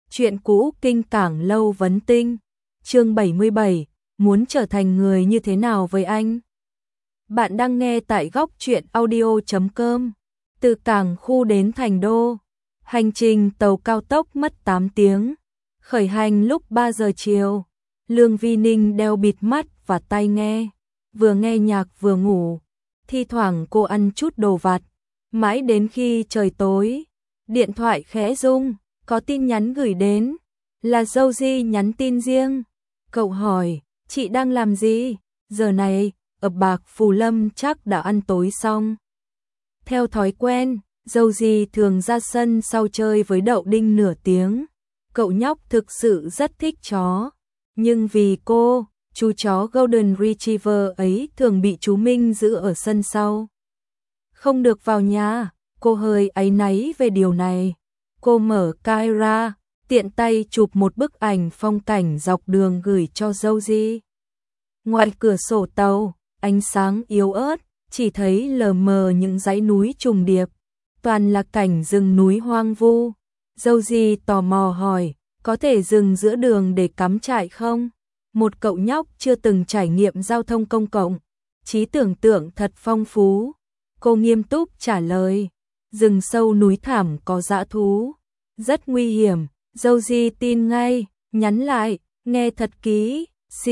Chuyện cũ kinh cảng lâu vấn tinh. Chương 77, muốn trở thành người như thế nào với anh? Bạn đang nghe tại góc truyện audio.com. Từ cảng khu đến thành đô, hành trình tàu cao tốc mất 8 tiếng. Khởi hành lúc 3 giờ chiều. Lương Vi Ninh đeo bịt mắt và tai nghe, vừa nghe nhạc vừa ngủ. Thi thoảng cô ăn chút đồ vặt. Mãi đến khi trời tối, điện thoại khẽ rung, có tin nhắn gửi đến. Là dâu Di nhắn tin riêng. Cậu hỏi, chị đang làm gì? Giờ này, ở Bạc Phù Lâm chắc đã ăn tối xong. Theo thói quen, dâu Di thường ra sân sau chơi với Đậu Đinh nửa tiếng. Cậu nhóc thực sự rất thích chó. Nhưng vì cô, chú chó Golden Retriever ấy thường bị chú Minh giữ ở sân sau. Không được vào nhà, cô hơi áy náy về điều này. Cô mở camera, tiện tay chụp một bức ảnh phong cảnh dọc đường gửi cho dâu Di. Ngoài cửa sổ tàu, ánh sáng yếu ớt, chỉ thấy lờ mờ những dãy núi trùng điệp, toàn là cảnh rừng núi hoang vu. Dâu Di tò mò hỏi, có thể dừng giữa đường để cắm trại không? Một cậu nhóc chưa từng trải nghiệm giao thông công cộng, trí tưởng tượng thật phong phú. Cô nghiêm túc trả lời, rừng sâu núi thẳm có dã thú, rất nguy hiểm. Dâu Di tin ngay, nhắn lại, nghe thật kỹ,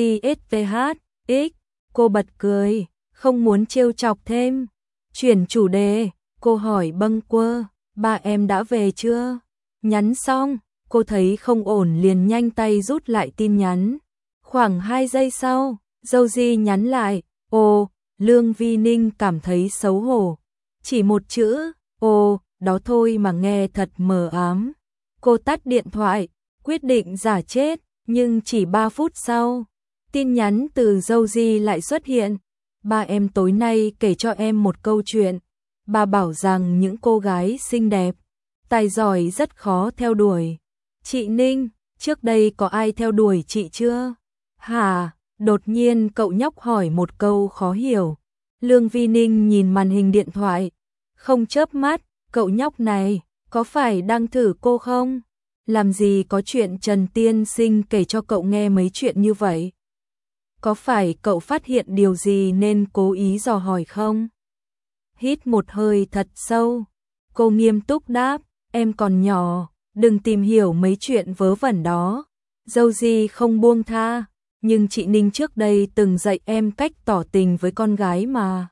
CSTHX. Cô bật cười, không muốn trêu chọc thêm. Chuyển chủ đề, cô hỏi bâng quơ, ba em đã về chưa? Nhắn xong, cô thấy không ổn liền nhanh tay rút lại tin nhắn. Khoảng 2 giây sau, dâu Di nhắn lại, ồ. Lương Vi Ninh cảm thấy xấu hổ. Chỉ một chữ, ồ, đó thôi mà nghe thật mờ ám. Cô tắt điện thoại, quyết định giả chết, nhưng chỉ 3 phút sau, tin nhắn từ dâu Di lại xuất hiện. Ba em tối nay kể cho em một câu chuyện. Bà bảo rằng những cô gái xinh đẹp, tài giỏi rất khó theo đuổi. Chị Ninh, trước đây có ai theo đuổi chị chưa? Hả? Đột nhiên cậu nhóc hỏi một câu khó hiểu. Lương Vi Ninh nhìn màn hình điện thoại, không chớp mắt, cậu nhóc này, có phải đang thử cô không? Làm gì có chuyện Trần Tiên Sinh kể cho cậu nghe mấy chuyện như vậy? Có phải cậu phát hiện điều gì nên cố ý dò hỏi không? Hít một hơi thật sâu, cô nghiêm túc đáp, em còn nhỏ, đừng tìm hiểu mấy chuyện vớ vẩn đó. Dâu Di không buông tha. Nhưng chị Ninh trước đây từng dạy em cách tỏ tình với con gái mà.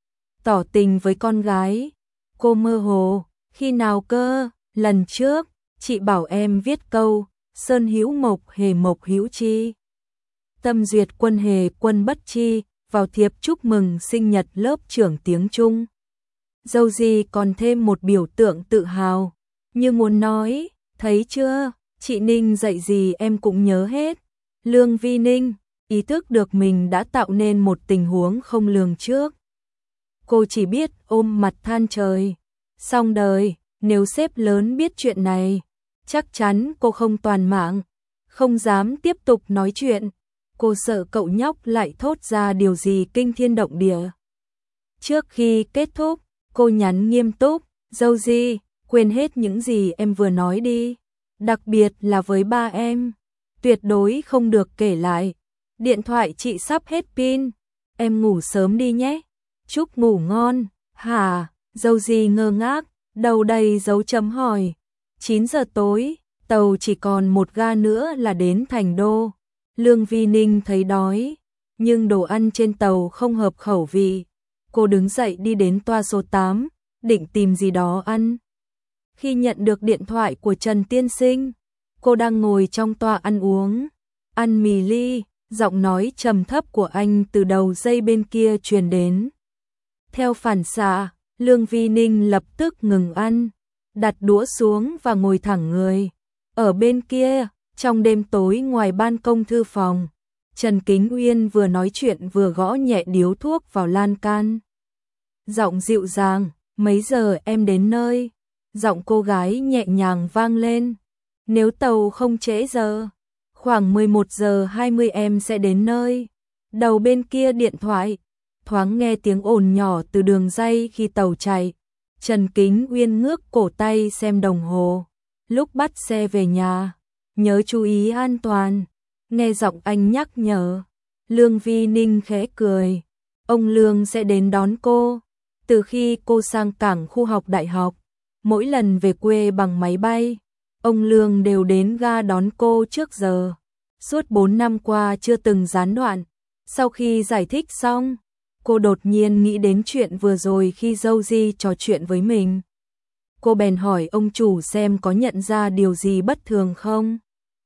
Tỏ tình với con gái? Cô mơ hồ, khi nào cơ? Lần trước, chị bảo em viết câu, sơn hữu mộc hề mộc hữu chi. Tâm duyệt quân hề quân bất chi, vào thiệp chúc mừng sinh nhật lớp trưởng tiếng Trung. Dâu Di còn thêm một biểu tượng tự hào, như muốn nói, thấy chưa, chị Ninh dạy gì em cũng nhớ hết. Lương Vi Ninh ý thức được mình đã tạo nên một tình huống không lường trước. Cô chỉ biết ôm mặt than trời. Xong đời, nếu sếp lớn biết chuyện này, chắc chắn cô không toàn mạng, không dám tiếp tục nói chuyện. Cô sợ cậu nhóc lại thốt ra điều gì kinh thiên động địa. Trước khi kết thúc, cô nhắn nghiêm túc, dâu Di, quên hết những gì em vừa nói đi. Đặc biệt là với ba em. Tuyệt đối không được kể lại. Điện thoại chị sắp hết pin. Em ngủ sớm đi nhé. Chúc ngủ ngon. Hả? Dâu Di ngơ ngác, đầu đầy dấu chấm hỏi. 9 giờ tối, tàu chỉ còn một ga nữa là đến thành đô. Lương Vi Ninh thấy đói, nhưng đồ ăn trên tàu không hợp khẩu vị. Cô đứng dậy đi đến toa số 8, định tìm gì đó ăn. Khi nhận được điện thoại của Trần Tiên Sinh, cô đang ngồi trong toa ăn uống, ăn mì ly, giọng nói trầm thấp của anh từ đầu dây bên kia truyền đến. Theo phản xạ, Lương Vi Ninh lập tức ngừng ăn, đặt đũa xuống và ngồi thẳng người. Ở bên kia, trong đêm tối ngoài ban công thư phòng, Trần Kính Uyên vừa nói chuyện vừa gõ nhẹ điếu thuốc vào lan can. Giọng dịu dàng, mấy giờ em đến nơi? Giọng cô gái nhẹ nhàng vang lên. Nếu tàu không trễ giờ, khoảng 11 giờ 20 em sẽ đến nơi. Đầu bên kia điện thoại, thoáng nghe tiếng ồn nhỏ từ đường dây khi tàu chạy. Trần Kính Uyên ngước cổ tay xem đồng hồ. Lúc bắt xe về nhà, nhớ chú ý an toàn. Nghe giọng anh nhắc nhở, Lương Vi Ninh khẽ cười. Ông Lương sẽ đến đón cô. Từ khi cô sang cảng khu học đại học, mỗi lần về quê bằng máy bay, ông Lương đều đến ga đón cô trước giờ. Suốt 4 năm qua chưa từng gián đoạn. Sau khi giải thích xong, cô đột nhiên nghĩ đến chuyện vừa rồi khi dâu Di trò chuyện với mình. Cô bèn hỏi ông chủ xem có nhận ra điều gì bất thường không.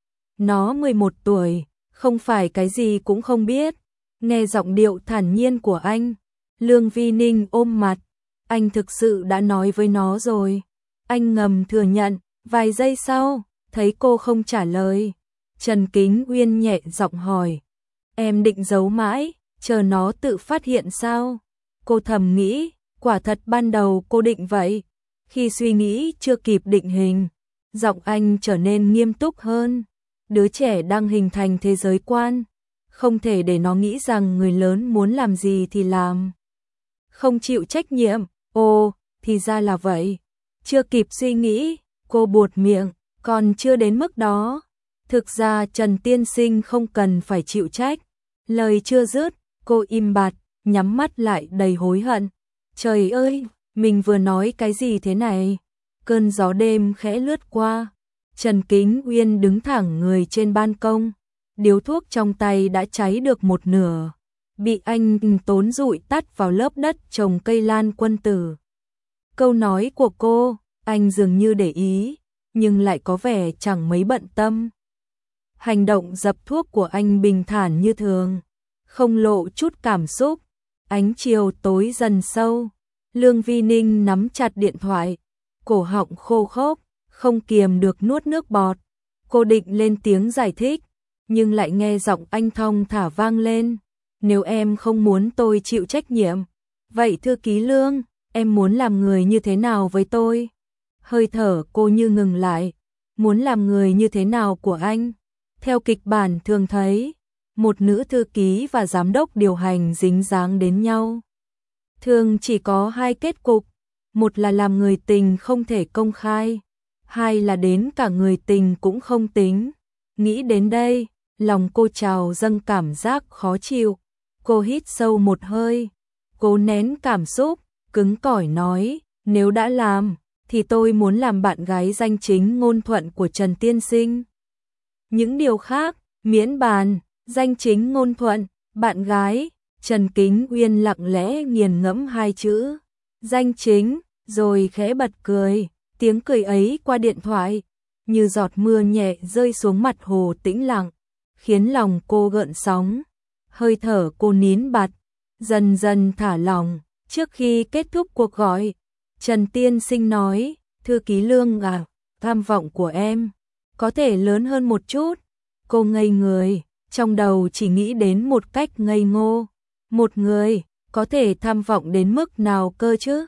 Nó 11 tuổi, không phải cái gì cũng không biết. Nghe giọng điệu thản nhiên của anh, Lương Vi Ninh ôm mặt. Anh thực sự đã nói với nó rồi. Anh ngầm thừa nhận. Vài giây sau, thấy cô không trả lời, Trần Kính Uyên nhẹ giọng hỏi. Em định giấu mãi, chờ nó tự phát hiện sao? Cô thầm nghĩ, quả thật ban đầu cô định vậy. Khi suy nghĩ chưa kịp định hình, giọng anh trở nên nghiêm túc hơn. Đứa trẻ đang hình thành thế giới quan, không thể để nó nghĩ rằng người lớn muốn làm gì thì làm. Không chịu trách nhiệm, ồ, thì ra là vậy. Chưa kịp suy nghĩ, cô buột miệng, còn chưa đến mức đó. Thực ra Trần Tiên Sinh không cần phải chịu trách. Lời chưa dứt, cô im bặt, nhắm mắt lại đầy hối hận. Trời ơi, mình vừa nói cái gì thế này? Cơn gió đêm khẽ lướt qua. Trần Kính Uyên đứng thẳng người trên ban công. Điếu thuốc trong tay đã cháy được một nửa, bị anh tốn dụi tắt vào lớp đất trồng cây lan quân tử. Câu nói của cô, anh dường như để ý, nhưng lại có vẻ chẳng mấy bận tâm. Hành động dập thuốc của anh bình thản như thường, không lộ chút cảm xúc. Ánh chiều tối dần sâu, Lương Vi Ninh nắm chặt điện thoại, cổ họng khô khốc, không kiềm được nuốt nước bọt. Cô định lên tiếng giải thích, nhưng lại nghe giọng anh thong thả vang lên. Nếu em không muốn tôi chịu trách nhiệm, vậy thư ký Lương, em muốn làm người như thế nào với tôi? Hơi thở cô như ngừng lại. Muốn làm người như thế nào của anh? Theo kịch bản thường thấy, một nữ thư ký và giám đốc điều hành dính dáng đến nhau. Thường chỉ có hai kết cục, một là làm người tình không thể công khai, hai là đến cả người tình cũng không tính. Nghĩ đến đây, lòng cô trào dâng cảm giác khó chịu. Cô hít sâu một hơi, cố nén cảm xúc, cứng cỏi nói, nếu đã làm, thì tôi muốn làm bạn gái danh chính ngôn thuận của Trần Tiên Sinh. Những điều khác, miễn bàn, danh chính ngôn thuận, bạn gái. Trần Kính Uyên lặng lẽ nghiền ngẫm hai chữ, danh chính, rồi khẽ bật cười. Tiếng cười ấy qua điện thoại, như giọt mưa nhẹ rơi xuống mặt hồ tĩnh lặng, khiến lòng cô gợn sóng. Hơi thở cô nín bặt, dần dần thả lỏng. Trước khi kết thúc cuộc gọi, Trần Tiên Sinh nói, thư ký Lương à, tham vọng của em có thể lớn hơn một chút. Cô ngây người, trong đầu chỉ nghĩ đến một cách ngây ngô. Một người có thể tham vọng đến mức nào cơ chứ?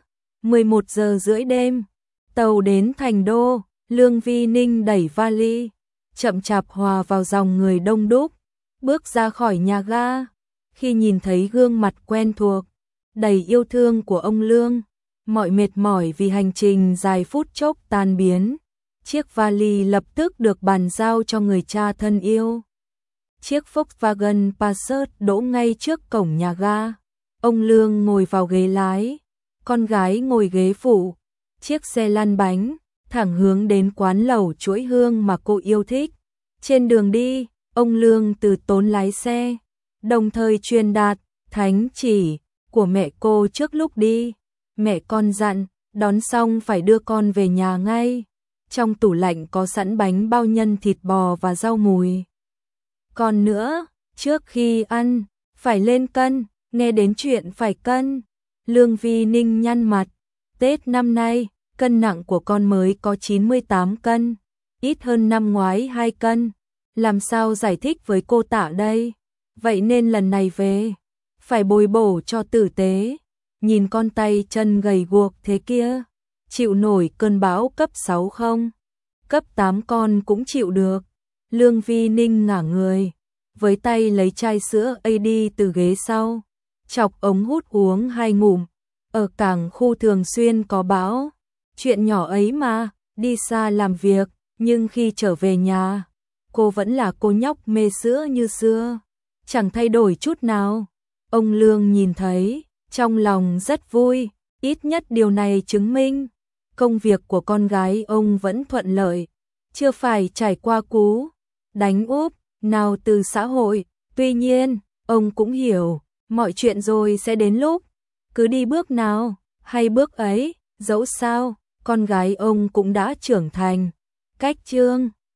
11 giờ rưỡi đêm, tàu đến Thành Đô. Lương Vi Ninh đẩy vali, chậm chạp hòa vào dòng người đông đúc, bước ra khỏi nhà ga. Khi nhìn thấy gương mặt quen thuộc, đầy yêu thương của ông Lương, mọi mệt mỏi vì hành trình dài phút chốc tan biến. Chiếc vali lập tức được bàn giao cho người cha thân yêu. Chiếc Volkswagen Passat đỗ ngay trước cổng nhà ga. Ông Lương ngồi vào ghế lái, con gái ngồi ghế phụ. Chiếc xe lăn bánh, thẳng hướng đến quán lẩu chuỗi hương mà cô yêu thích. Trên đường đi, ông Lương từ tốn lái xe, đồng thời truyền đạt thánh chỉ của mẹ cô trước lúc đi. Mẹ con dặn, đón xong phải đưa con về nhà ngay. Trong tủ lạnh có sẵn bánh bao nhân thịt bò và rau mùi. Còn nữa, trước khi ăn, phải lên cân. Nghe đến chuyện phải cân, Lương Vi Ninh nhăn mặt. Tết năm nay, cân nặng của con mới có 98 cân, ít hơn năm ngoái 2 cân. Làm sao giải thích với cô Tạ đây? Vậy nên lần này về, phải bồi bổ cho tử tế. Nhìn con tay chân gầy guộc thế kia, chịu nổi cơn bão cấp 6 không? Cấp 8 con cũng chịu được. Lương Vi Ninh ngả người, với tay lấy chai sữa AD từ ghế sau, chọc ống hút uống 2 ngụm. Ở cảng khu thường xuyên có bão, chuyện nhỏ ấy mà, đi xa làm việc, nhưng khi trở về nhà, cô vẫn là cô nhóc mê sữa như xưa, chẳng thay đổi chút nào. Ông Lương nhìn thấy, trong lòng rất vui, ít nhất điều này chứng minh công việc của con gái ông vẫn thuận lợi, chưa phải trải qua cú đánh úp nào từ xã hội. Tuy nhiên, ông cũng hiểu, mọi chuyện rồi sẽ đến lúc cứ đi bước nào hay bước ấy, dẫu sao con gái ông cũng đã trưởng thành. Cách chương